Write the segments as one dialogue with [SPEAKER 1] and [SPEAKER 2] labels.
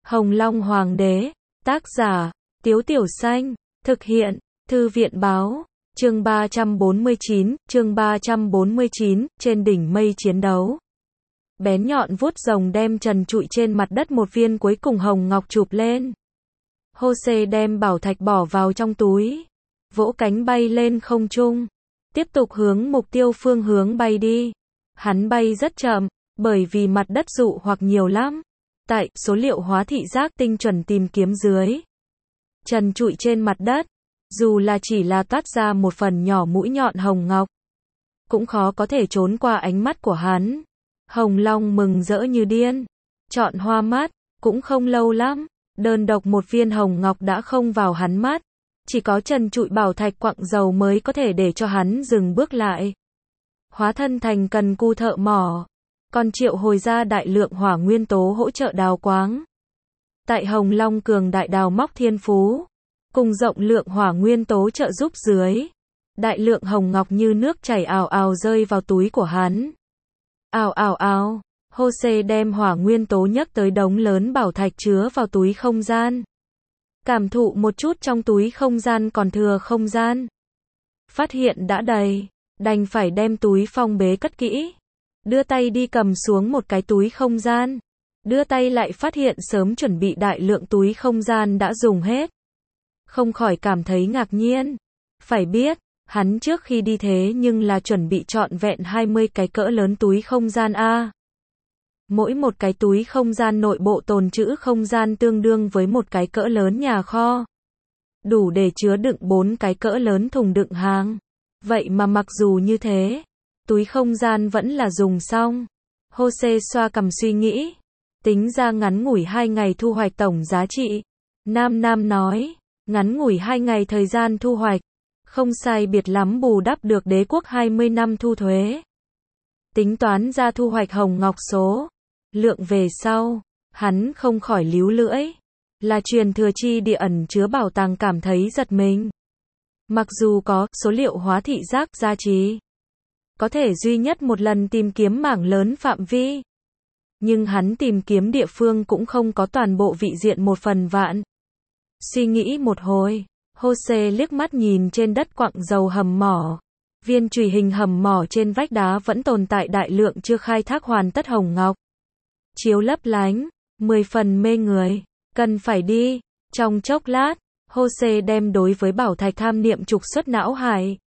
[SPEAKER 1] Hồng Long Hoàng đế, tác giả, Tiếu Tiểu Xanh, thực hiện, Thư viện báo, chương 349, trên đỉnh mây chiến đấu. Bén nhọn vuốt rồng đem trần trụi trên mặt đất một viên cuối cùng hồng ngọc chụp lên. Hô-xê đem bảo thạch bỏ vào trong túi, vỗ cánh bay lên không trung, tiếp tục hướng mục tiêu phương hướng bay đi. Hắn bay rất chậm, bởi vì mặt đất dụ hoặc nhiều lắm. Tại số liệu hóa thị giác tinh chuẩn tìm kiếm dưới, trần trụi trên mặt đất, dù là chỉ là toát ra một phần nhỏ mũi nhọn hồng ngọc, cũng khó có thể trốn qua ánh mắt của hắn. Hồng Long mừng rỡ như điên, trọn hoa mắt, cũng không lâu lắm, đơn độc một viên hồng ngọc đã không vào hắn mắt, chỉ có trần trụi bảo thạch quặng dầu mới có thể để cho hắn dừng bước lại. Hóa thân thành cần cù thợ mỏ, còn triệu hồi ra đại lượng hỏa nguyên tố hỗ trợ đào quáng. Tại Hồng Long cường đại đào móc thiên phú, cùng rộng lượng hỏa nguyên tố trợ giúp dưới, đại lượng hồng ngọc như nước chảy ào ào rơi vào túi của hắn. Ào ào ào, Hô-xê đem hỏa nguyên tố nhấc tới đống lớn bảo thạch chứa vào túi không gian. Cảm thụ một chút trong túi không gian còn thừa không gian. Phát hiện đã đầy, đành phải đem túi phong bế cất kỹ. Đưa tay đi cầm xuống một cái túi không gian. Đưa tay lại phát hiện sớm chuẩn bị đại lượng túi không gian đã dùng hết. Không khỏi cảm thấy ngạc nhiên. Phải biết, hắn trước khi đi thế nhưng là chuẩn bị trọn vẹn 20 cái cỡ lớn túi không gian A. Mỗi một cái túi không gian nội bộ tồn trữ không gian tương đương với một cái cỡ lớn nhà kho. Đủ để chứa đựng 4 cái cỡ lớn thùng đựng hàng. Vậy mà mặc dù như thế, túi không gian vẫn là dùng xong. Hô-xê xoa cằm suy nghĩ, tính ra ngắn ngủi 2 ngày thu hoạch tổng giá trị. Nam nói, ngắn ngủi 2 ngày thời gian thu hoạch, không sai biệt lắm bù đắp được đế quốc 20 năm thu thuế. Tính toán ra thu hoạch hồng ngọc số lượng về sau, hắn không khỏi líu lưỡi. Là truyền thừa chi địa ẩn chứa bảo tàng cảm thấy giật mình. Mặc dù có số liệu hóa thị giác gia trì, có thể duy nhất một lần tìm kiếm mảng lớn phạm vi, nhưng hắn tìm kiếm địa phương cũng không có toàn bộ vị diện 1/1000. Suy nghĩ một hồi, Hô-xê liếc mắt nhìn trên đất quặng dầu hầm mỏ. Viên chùy hình hầm mỏ trên vách đá vẫn tồn tại đại lượng chưa khai thác hoàn tất hồng ngọc. Chiếu lấp lánh, 10 phần mê người, cần phải đi. Trong chốc lát, Hô-xê đem đối với bảo thạch tham niệm trục xuất não hải.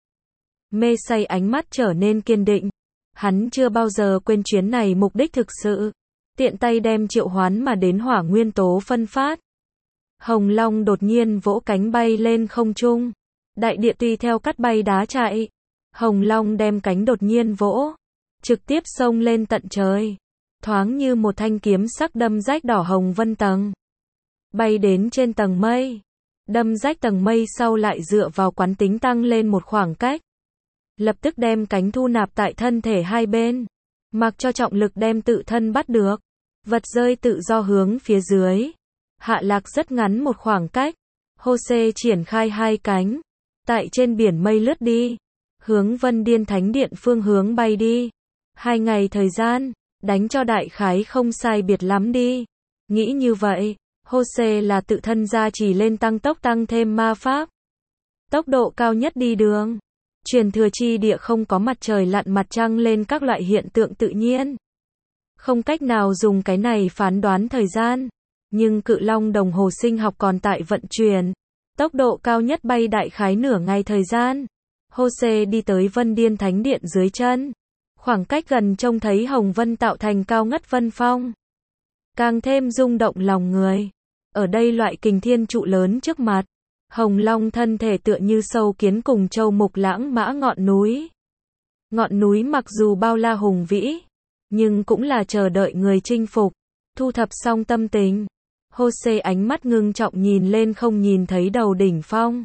[SPEAKER 1] Mê say ánh mắt trở nên kiên định. Hắn chưa bao giờ quên chuyến này mục đích thực sự. Tiện tay đem triệu hoán mà đến hỏa nguyên tố phân phát. Hồng Long đột nhiên vỗ cánh bay lên không trung. Đại địa tùy theo cắt bay đá chạy. Hồng Long đem cánh đột nhiên vỗ, trực tiếp xông lên tận trời. Thoáng như một thanh kiếm sắc đâm rách đỏ hồng vân tầng. Bay đến trên tầng mây. Đâm rách tầng mây sau lại dựa vào quán tính tăng lên một khoảng cách. Lập tức đem cánh thu nạp tại thân thể hai bên. Mặc cho trọng lực đem tự thân bắt được. Vật rơi tự do hướng phía dưới. Hạ lạc rất ngắn một khoảng cách. Hô-xê triển khai hai cánh. Tại trên biển mây lướt đi. Hướng Vân Điên Thánh Điện phương hướng bay đi. 2 ngày thời gian, đánh cho đại khái không sai biệt lắm đi. Nghĩ như vậy, Hô-xê là tự thân gia trì lên tăng tốc tăng thêm ma pháp. Tốc độ cao nhất đi đường. Truyền thừa chi địa không có mặt trời lặn mặt trăng lên các loại hiện tượng tự nhiên. Không cách nào dùng cái này phán đoán thời gian. Nhưng cự long đồng hồ sinh học còn tại vận chuyển. Tốc độ cao nhất bay đại khái nửa ngày thời gian. Hô-xê đi tới Vân Điên Thánh Điện dưới chân. Khoảng cách gần trông thấy hồng vân tạo thành cao ngất vân phong. Càng thêm rung động lòng người. Ở đây loại kình thiên trụ lớn trước mặt. Hồng Long thân thể tựa như sâu kiến cùng châu mục lãng mã ngọn núi. Ngọn núi mặc dù bao la hùng vĩ, nhưng cũng là chờ đợi người chinh phục. Thu thập xong tâm tình, Hô-xê ánh mắt ngưng trọng nhìn lên không nhìn thấy đầu đỉnh phong.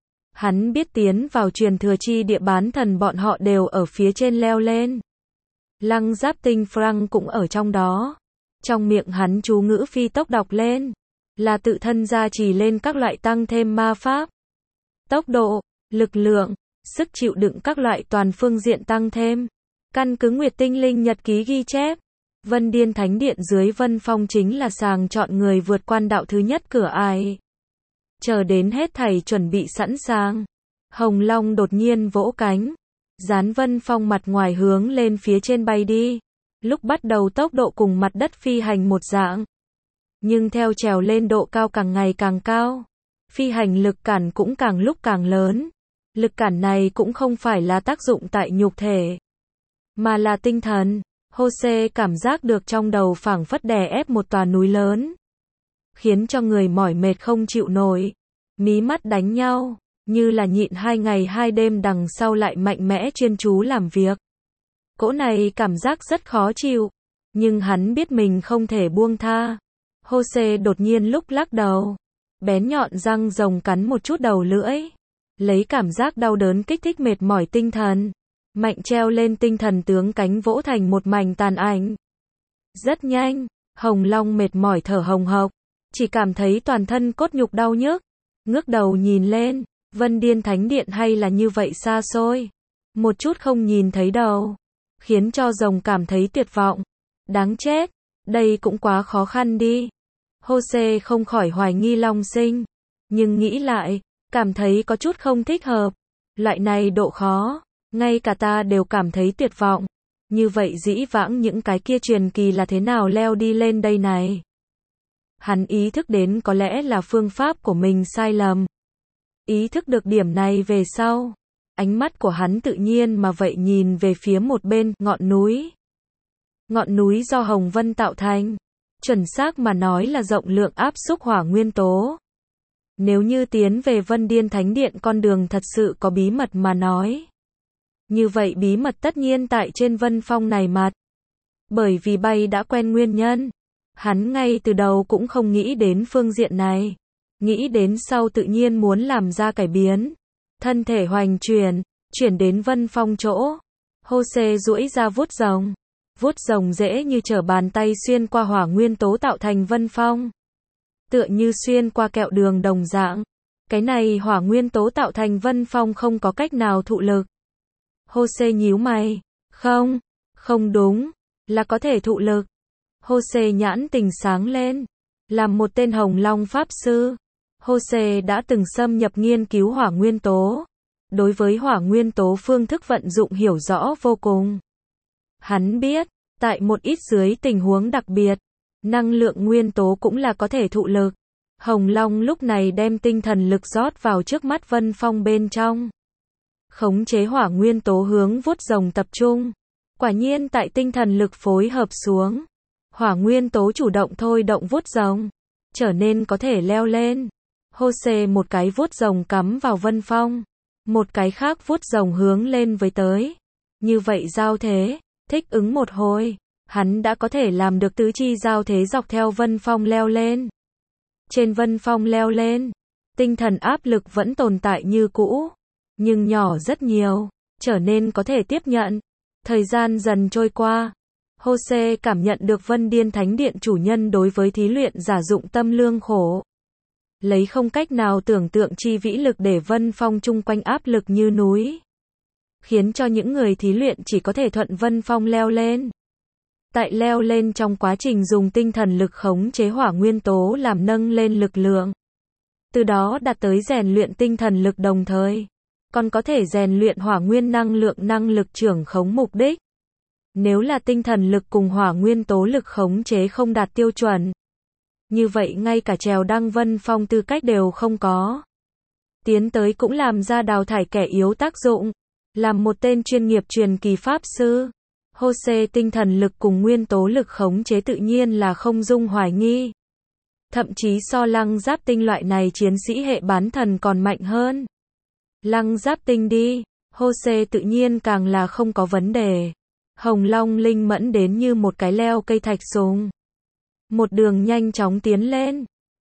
[SPEAKER 1] Hắn biết tiến vào truyền thừa chi địa bán thần bọn họ đều ở phía trên leo lên. Lăng Giáp Tinh Frank cũng ở trong đó. Trong miệng hắn chú ngữ phi tốc đọc lên. Là tự thân gia trì lên các loại tăng thêm ma pháp. Tốc độ, lực lượng, sức chịu đựng các loại toàn phương diện tăng thêm. Căn cứ Nguyệt Tinh Linh nhật ký ghi chép. Vân Điên Thánh Điện dưới Vân Phong chính là sàng chọn người vượt quan đạo thứ nhất cửa ải. Chờ đến hết thảy chuẩn bị sẵn sàng, Hồng Long đột nhiên vỗ cánh, dán Vân Phong mặt ngoài hướng lên phía trên bay đi. Lúc bắt đầu tốc độ cùng mặt đất phi hành một dạng, nhưng theo trèo lên độ cao càng ngày càng cao, phi hành lực cản cũng càng lúc càng lớn. Lực cản này cũng không phải là tác dụng tại nhục thể, mà là tinh thần. Jose cảm giác được trong đầu phảng phất đè ép một tòa núi lớn, khiến cho người mỏi mệt không chịu nổi, mí mắt đánh nhau, như là nhịn 2 ngày 2 đêm đằng sau lại mạnh mẽ chuyên chú làm việc. Cỗ này cảm giác rất khó chịu, nhưng hắn biết mình không thể buông tha. Jose đột nhiên lúc lắc đầu, bén nhọn răng rồng cắn một chút đầu lưỡi, lấy cảm giác đau đớn kích thích mệt mỏi tinh thần, mạnh treo lên tinh thần tướng cánh vỗ thành một mảnh tàn ảnh. Rất nhanh, Hồng Long mệt mỏi thở hồng hộc, chỉ cảm thấy toàn thân cốt nhục đau nhức, ngước đầu nhìn lên, Vân Điên Thánh Điện hay là như vậy xa xôi, một chút không nhìn thấy đầu, khiến cho rồng cảm thấy tuyệt vọng. Đáng chết, đây cũng quá khó khăn đi. Jose không khỏi hoài nghi Long Sinh, nhưng nghĩ lại, cảm thấy có chút không thích hợp. Loại này độ khó, ngay cả ta đều cảm thấy tuyệt vọng. Như vậy dĩ vãng những cái kia truyền kỳ là thế nào leo đi lên đây này? Hắn ý thức đến có lẽ là phương pháp của mình sai lầm. Ý thức được điểm này về sau, ánh mắt của hắn tự nhiên mà vậy nhìn về phía một bên, ngọn núi. Ngọn núi do Hồng Vân tạo thành, chuẩn xác mà nói là rộng lượng áp xúc hỏa nguyên tố. Nếu như tiến về Vân Điên Thánh Điện con đường thật sự có bí mật mà nói, như vậy bí mật tất nhiên tại trên Vân Phong này mặt. Bởi vì bay đã quen nguyên nhân, hắn ngay từ đầu cũng không nghĩ đến phương diện này. Nghĩ đến sau tự nhiên muốn làm ra cải biến. Thân thể hoành chuyển đến Vân Phong chỗ. Jose duỗi ra vuốt rồng. Vuốt rồng dễ như trở bàn tay xuyên qua hỏa nguyên tố tạo thành Vân Phong. Tựa như xuyên qua kẹo đường đồng dạng. Cái này hỏa nguyên tố tạo thành Vân Phong không có cách nào thụ lực. Jose nhíu mày. Không đúng, là có thể thụ lực. Jose nhãn tình sáng lên. Làm một tên Hồng Long Pháp Sư, Jose đã từng xâm nhập nghiên cứu hỏa nguyên tố. Đối với hỏa nguyên tố phương thức vận dụng hiểu rõ vô cùng. Hắn biết, tại một ít dưới tình huống đặc biệt, năng lượng nguyên tố cũng là có thể thụ lực. Hồng Long lúc này đem tinh thần lực rót vào trước mắt Vân Phong bên trong. Khống chế hỏa nguyên tố hướng vuốt rồng tập trung. Quả nhiên tại tinh thần lực phối hợp xuống, hỏa nguyên tố chủ động thôi động vuốt rồng, trở nên có thể leo lên. Jose một cái vuốt rồng cắm vào Vân Phong, một cái khác vuốt rồng hướng lên với tới. Như vậy giao thế, thích ứng một hồi, hắn đã có thể làm được tứ chi giao thế dọc theo Vân Phong leo lên. Trên Vân Phong leo lên, tinh thần áp lực vẫn tồn tại như cũ, nhưng nhỏ rất nhiều, trở nên có thể tiếp nhận. Thời gian dần trôi qua, Jose cảm nhận được Vân Điên Thánh Điện chủ nhân đối với thí luyện giả dụng tâm lương khổ. Lấy không cách nào tưởng tượng chi vĩ lực để Vân Phong chung quanh áp lực như núi, khiến cho những người thí luyện chỉ có thể thuận Vân Phong leo lên. Tại leo lên trong quá trình dùng tinh thần lực khống chế hỏa nguyên tố làm nâng lên lực lượng. Từ đó đạt tới rèn luyện tinh thần lực đồng thời, còn có thể rèn luyện hỏa nguyên năng lực trưởng khống mục đích. Nếu là tinh thần lực cùng hỏa nguyên tố lực khống chế không đạt tiêu chuẩn, như vậy ngay cả trèo đăng Vân Phong tư cách đều không có. Tiến tới cũng làm ra đào thải kẻ yếu tác dụng. Làm một tên chuyên nghiệp truyền kỳ pháp sư, Jose tinh thần lực cùng nguyên tố lực khống chế tự nhiên là không dung hoài nghi. Thậm chí so Lăng Giáp Tinh loại này chiến sĩ hệ bán thần còn mạnh hơn. Lăng Giáp Tinh đi, Jose tự nhiên càng là không có vấn đề. Hồng Long linh mẫn đến như một cái leo cây thạch sùng. Một đường nhanh chóng tiến lên.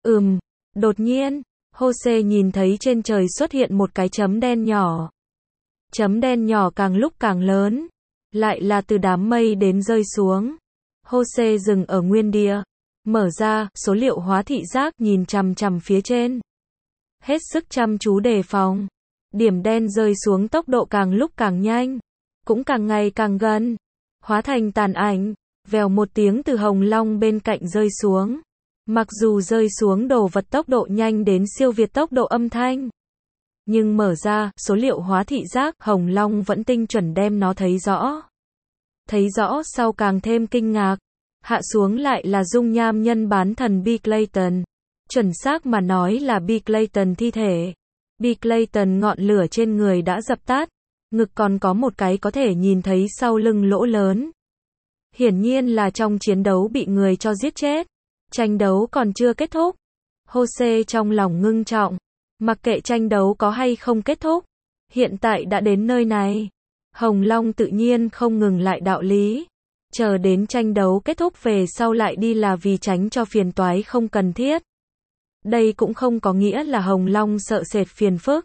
[SPEAKER 1] Đột nhiên, Jose nhìn thấy trên trời xuất hiện một cái chấm đen nhỏ. Chấm đen nhỏ càng lúc càng lớn, lại là từ đám mây đến rơi xuống. Jose dừng ở nguyên địa, mở ra số liệu hóa thị giác nhìn chằm chằm phía trên. Hết sức chăm chú đề phòng. Điểm đen rơi xuống tốc độ càng lúc càng nhanh, cũng càng ngày càng gần, hóa thành tàn ảnh. Vèo một tiếng từ Hồng Long bên cạnh rơi xuống. Mặc dù rơi xuống đồ vật tốc độ nhanh đến siêu việt tốc độ âm thanh, nhưng mở ra, số liệu hóa thị giác, Hồng Long vẫn tinh chuẩn đem nó thấy rõ. Thấy rõ sau càng thêm kinh ngạc. Hạ xuống lại là dung nham nhân bán thần B. Clayton. Chuẩn xác mà nói là B. Clayton thi thể. B. Clayton ngọn lửa trên người đã dập tắt. Ngực còn có một cái có thể nhìn thấy sau lưng lỗ lớn. Hiển nhiên là trong chiến đấu bị người cho giết chết. Tranh đấu còn chưa kết thúc. Jose trong lòng ngưng trọng. Mặc kệ tranh đấu có hay không kết thúc. Hiện tại đã đến nơi này. Hồng Long tự nhiên không ngừng lại đạo lý. Chờ đến tranh đấu kết thúc về sau lại đi là vì tránh cho phiền toái không cần thiết. Đây cũng không có nghĩa là Hồng Long sợ sệt phiền phức.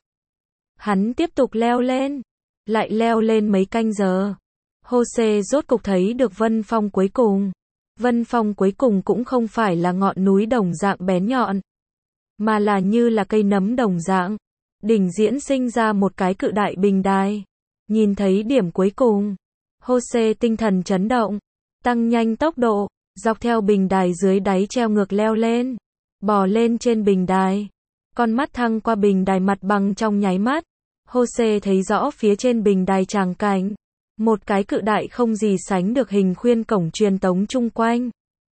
[SPEAKER 1] Hắn tiếp tục leo lên. Lại leo lên mấy canh giờ. Jose rốt cục thấy được Vân Phong cuối cùng. Vân Phong cuối cùng cũng không phải là ngọn núi đồng dạng bén nhọn, mà là như là cây nấm đồng dạng. Đỉnh diễn sinh ra một cái cự đại bình đài. Nhìn thấy điểm cuối cùng, Jose tinh thần chấn động, tăng nhanh tốc độ, dọc theo bình đài dưới đáy treo ngược leo lên, bò lên trên bình đài. Con mắt thăng qua bình đài mặt bằng trong nháy mắt, Jose thấy rõ phía trên bình đài tràng cảnh. Một cái cự đại không gì sánh được hình khuyên cổng truyền tống chung quanh.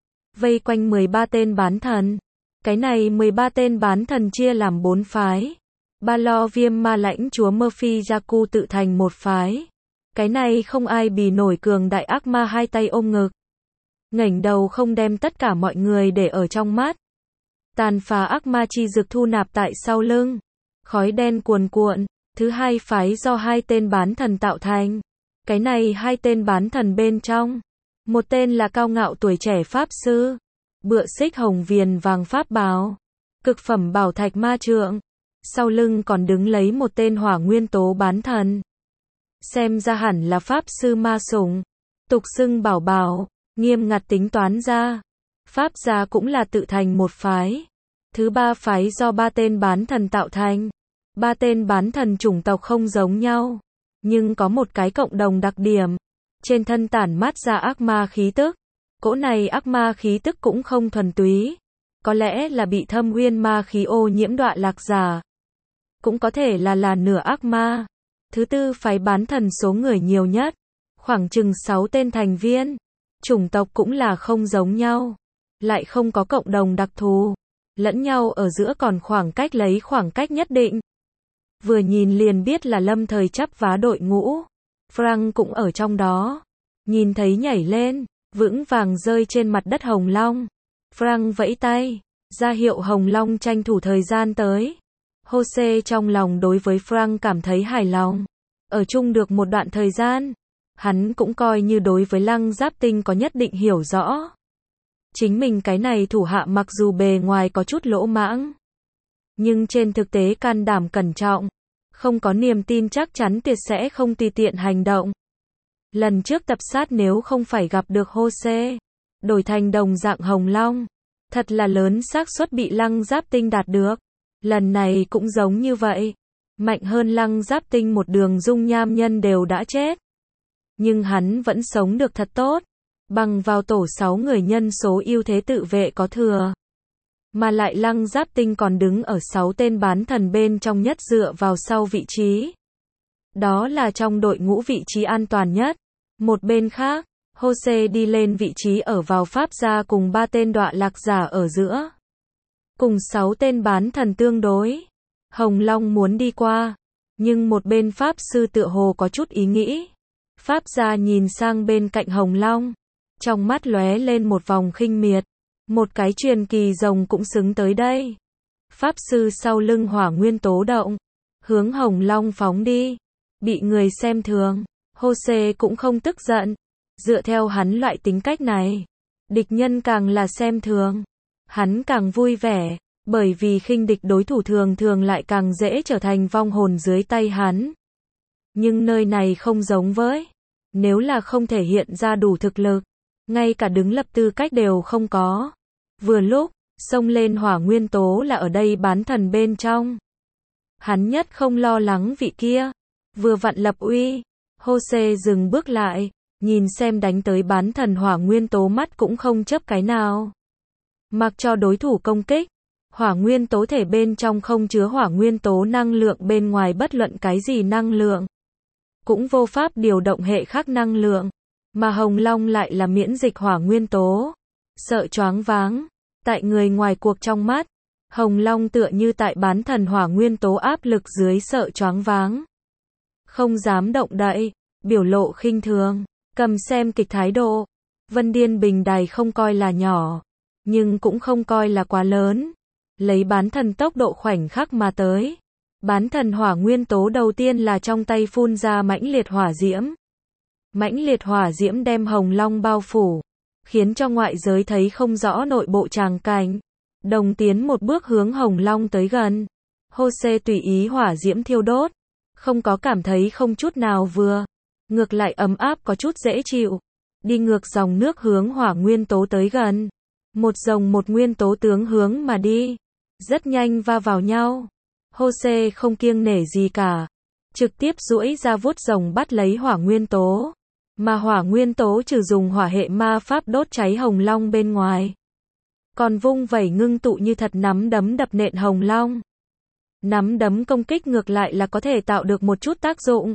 [SPEAKER 1] Vây quanh 13 tên bán thần. Cái này 13 tên bán thần chia làm 4 phái. Ba Lo Viêm Ma Lãnh Chúa Murphy Jaku tự thành một phái. Cái này không ai bì nổi cường đại ác ma hai tay ôm ngực. Ngẩng đầu không đem tất cả mọi người để ở trong mắt. Tàn phá ác ma chi dực thu nạp tại sau lưng. Khói đen cuồn cuộn. Thứ hai phái do hai tên bán thần tạo thành. Cái này hai tên bán thần bên trong. Một tên là cao ngạo tuổi trẻ pháp sư. Bựa xích hồng viền vàng pháp bào. Cực phẩm bảo thạch ma trượng. Sau lưng còn đứng lấy một tên hỏa nguyên tố bán thần. Xem ra hẳn là pháp sư ma sủng. Tục xưng bảo bảo. Nghiêm ngặt tính toán ra. Pháp gia cũng là tự thành một phái. Thứ ba phái do ba tên bán thần tạo thành. Ba tên bán thần chủng tộc không giống nhau. Nhưng có một cái cộng đồng đặc điểm. Trên thân tản mát ra ác ma khí tức. Cỗ này ác ma khí tức cũng không thuần túy. Có lẽ là bị thâm uyên ma khí ô nhiễm đọa lạc giả. Cũng có thể là nửa ác ma. Thứ tư phái bán thần số người nhiều nhất. Khoảng chừng 6 tên thành viên. Chủng tộc cũng là không giống nhau. Lại không có cộng đồng đặc thù. Lẫn nhau ở giữa còn lấy khoảng cách nhất định. Vừa nhìn liền biết là lâm thời chắp vá đội ngũ. Frank cũng ở trong đó. Nhìn thấy nhảy lên, vững vàng rơi trên mặt đất Hồng Long. Frank vẫy tay, ra hiệu Hồng Long tranh thủ thời gian tới. Jose trong lòng đối với Frank cảm thấy hài lòng. Ở chung được một đoạn thời gian, hắn cũng coi như đối với Lăng Giáp Tinh có nhất định hiểu rõ. Chính mình cái này thủ hạ mặc dù bề ngoài có chút lỗ mãng, nhưng trên thực tế can đảm cẩn trọng, không có niềm tin chắc chắn tuyệt sẽ không tùy tiện hành động. Lần trước tập sát nếu không phải gặp được Jose, đổi thành đồng dạng Hồng Long, thật là lớn xác suất bị Lăng Giáp Tinh đạt được. Lần này cũng giống như vậy, mạnh hơn Lăng Giáp Tinh một đường dung nham nhân đều đã chết. Nhưng hắn vẫn sống được thật tốt, bằng vào tổ 6 người nhân số ưu thế tự vệ có thừa. Mà lại Lăng Giáp Tinh còn đứng ở 6 tên bán thần bên trong nhất dựa vào sau vị trí. Đó là trong đội ngũ vị trí an toàn nhất. Một bên khác, Jose đi lên vị trí ở vào pháp gia cùng 3 tên đọa lạc giả ở giữa. Cùng 6 tên bán thần tương đối. Hồng Long muốn đi qua, nhưng một bên pháp sư tựa hồ có chút ý nghĩ. Pháp gia nhìn sang bên cạnh Hồng Long, trong mắt lóe lên một vòng khinh miệt. Một cái truyền kỳ rồng cũng xứng tới đây. Pháp sư sau lưng hỏa nguyên tố động, hướng Hồng Long phóng đi. Bị người xem thường, Jose cũng không tức giận. Dựa theo hắn loại tính cách này, địch nhân càng là xem thường, hắn càng vui vẻ, bởi vì khinh địch đối thủ thường thường lại càng dễ trở thành vong hồn dưới tay hắn. Nhưng nơi này không giống với, nếu là không thể hiện ra đủ thực lực, ngay cả đứng lập tư cách đều không có. Vừa lúc, xông lên hỏa nguyên tố là ở đây bán thần bên trong. Hắn nhất không lo lắng vị kia, vừa vặn lập uy. Jose dừng bước lại, nhìn xem đánh tới bán thần hỏa nguyên tố mắt cũng không chớp cái nào. Mặc cho đối thủ công kích, hỏa nguyên tố thể bên trong không chứa hỏa nguyên tố năng lượng bên ngoài bất luận cái gì năng lượng. Cũng vô pháp điều động hệ khác năng lượng, mà Hồng Long lại là miễn dịch hỏa nguyên tố. Sợ choáng váng, tại người ngoài cuộc trong mắt, Hồng Long tựa như tại bán thần hỏa nguyên tố áp lực dưới sợ choáng váng. Không dám động đậy, biểu lộ khinh thường, cầm xem kịch thái độ. Vân Điên Bình Đài không coi là nhỏ, nhưng cũng không coi là quá lớn. Lấy bán thần tốc độ khoảnh khắc mà tới. Bán thần hỏa nguyên tố đầu tiên là trong tay phun ra mãnh liệt hỏa diễm. Mãnh liệt hỏa diễm đem Hồng Long bao phủ, khiến cho ngoại giới thấy không rõ nội bộ tràng cảnh. Đồng tiến một bước hướng Hồng Long tới gần. Hô-xê tùy ý hỏa diễm thiêu đốt, không có cảm thấy không chút nào vừa, ngược lại ấm áp có chút dễ chịu. Đi ngược dòng nước hướng hỏa nguyên tố tới gần. Một dòng một nguyên tố tướng hướng mà đi, rất nhanh va vào nhau. Hô-xê không kiêng nể gì cả, trực tiếp duỗi ra vuốt rồng bắt lấy hỏa nguyên tố. Mà hỏa nguyên tố trừ dùng hỏa hệ ma pháp đốt cháy Hồng Long bên ngoài, còn vung vẩy ngưng tụ như thật nắm đấm đập nện Hồng Long. Nắm đấm công kích ngược lại là có thể tạo được một chút tác dụng.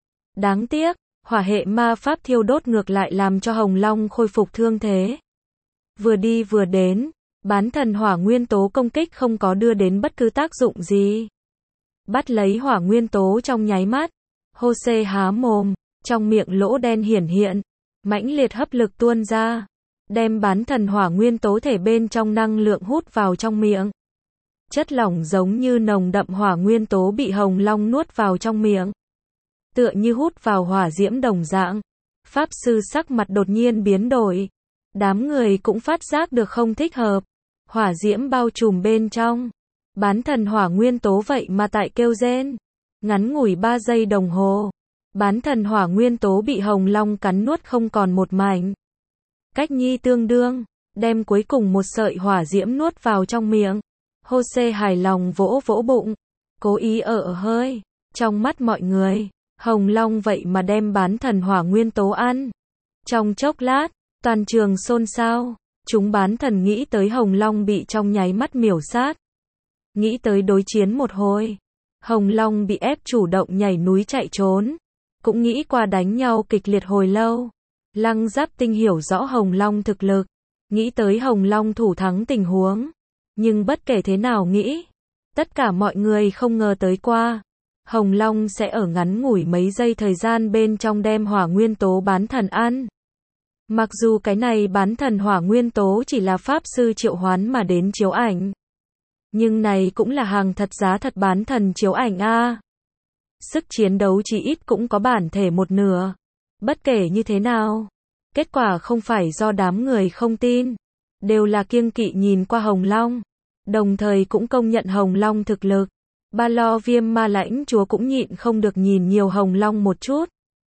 [SPEAKER 1] Đáng tiếc, hỏa hệ ma pháp thiêu đốt ngược lại làm cho Hồng Long khôi phục thương thế. Vừa đi vừa đến, bán thần hỏa nguyên tố công kích không có đưa đến bất cứ tác dụng gì. Bắt lấy hỏa nguyên tố trong nháy mắt, Hô-xê há mồm, trong miệng lỗ đen hiển hiện, mãnh liệt hấp lực tuôn ra, đem bán thần hỏa nguyên tố thể bên trong năng lượng hút vào trong miệng. Chất lỏng giống như nồng đậm hỏa nguyên tố bị Hồng Long nuốt vào trong miệng. Tựa như hút vào hỏa diễm đồng dạng. Pháp sư sắc mặt đột nhiên biến đổi. Đám người cũng phát giác được không thích hợp. Hỏa diễm bao trùm bên trong. Bán thần hỏa nguyên tố vậy mà tại kêu rên. Ngắn ngủi 3 giây đồng hồ. Bán thần hỏa nguyên tố bị Hồng Long cắn nuốt không còn một mảnh. Cách nhi tương đương, đem cuối cùng một sợi hỏa diễm nuốt vào trong miệng. Hô-xê hài lòng vỗ vỗ bụng, cố ý ở hơi. Trong mắt mọi người, Hồng Long vậy mà đem bán thần hỏa nguyên tố ăn. Trong chốc lát, toàn trường xôn xao. Chúng bán thần nghĩ tới Hồng Long bị trong nháy mắt miểu sát. Nghĩ tới đối chiến một hồi. Hồng Long bị ép chủ động nhảy núi chạy trốn. Cũng nghĩ qua đánh nhau kịch liệt hồi lâu. Lăng Giáp Tinh hiểu rõ Hồng Long thực lực. Nghĩ tới Hồng Long thủ thắng tình huống. Nhưng bất kể thế nào nghĩ, tất cả mọi người không ngờ tới qua. Hồng Long sẽ ở ngắn ngủi mấy giây thời gian bên trong đem hỏa nguyên tố bán thần ăn. Mặc dù cái này bán thần hỏa nguyên tố chỉ là pháp sư triệu hoán mà đến chiếu ảnh. Nhưng này cũng là hàng thật giá thật bán thần chiếu ảnh a. Sức chiến đấu chỉ ít cũng có bản thể một nửa. Bất kể như thế nào, kết quả không phải do đám người không tin. Đều là kiêng kỵ nhìn qua Hồng Long. Đồng thời cũng công nhận Hồng Long thực lực. Ba Lo Viêm Ma lãnh chúa cũng nhịn không được nhìn nhiều Hồng Long một chút.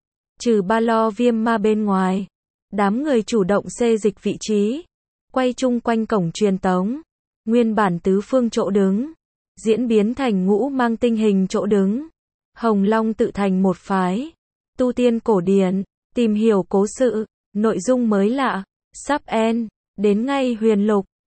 [SPEAKER 1] Trừ Ba Lo Viêm Ma bên ngoài, đám người chủ động xê dịch vị trí, quay chung quanh cổng truyền tống. Nguyên bản tứ phương chỗ đứng, diễn biến thành ngũ mang tinh hình chỗ đứng. Hồng Long tự thành một phái. Tu tiên cổ điển, tìm hiểu cố sự, nội dung mới lạ, sắp end, đến ngay huyền lục.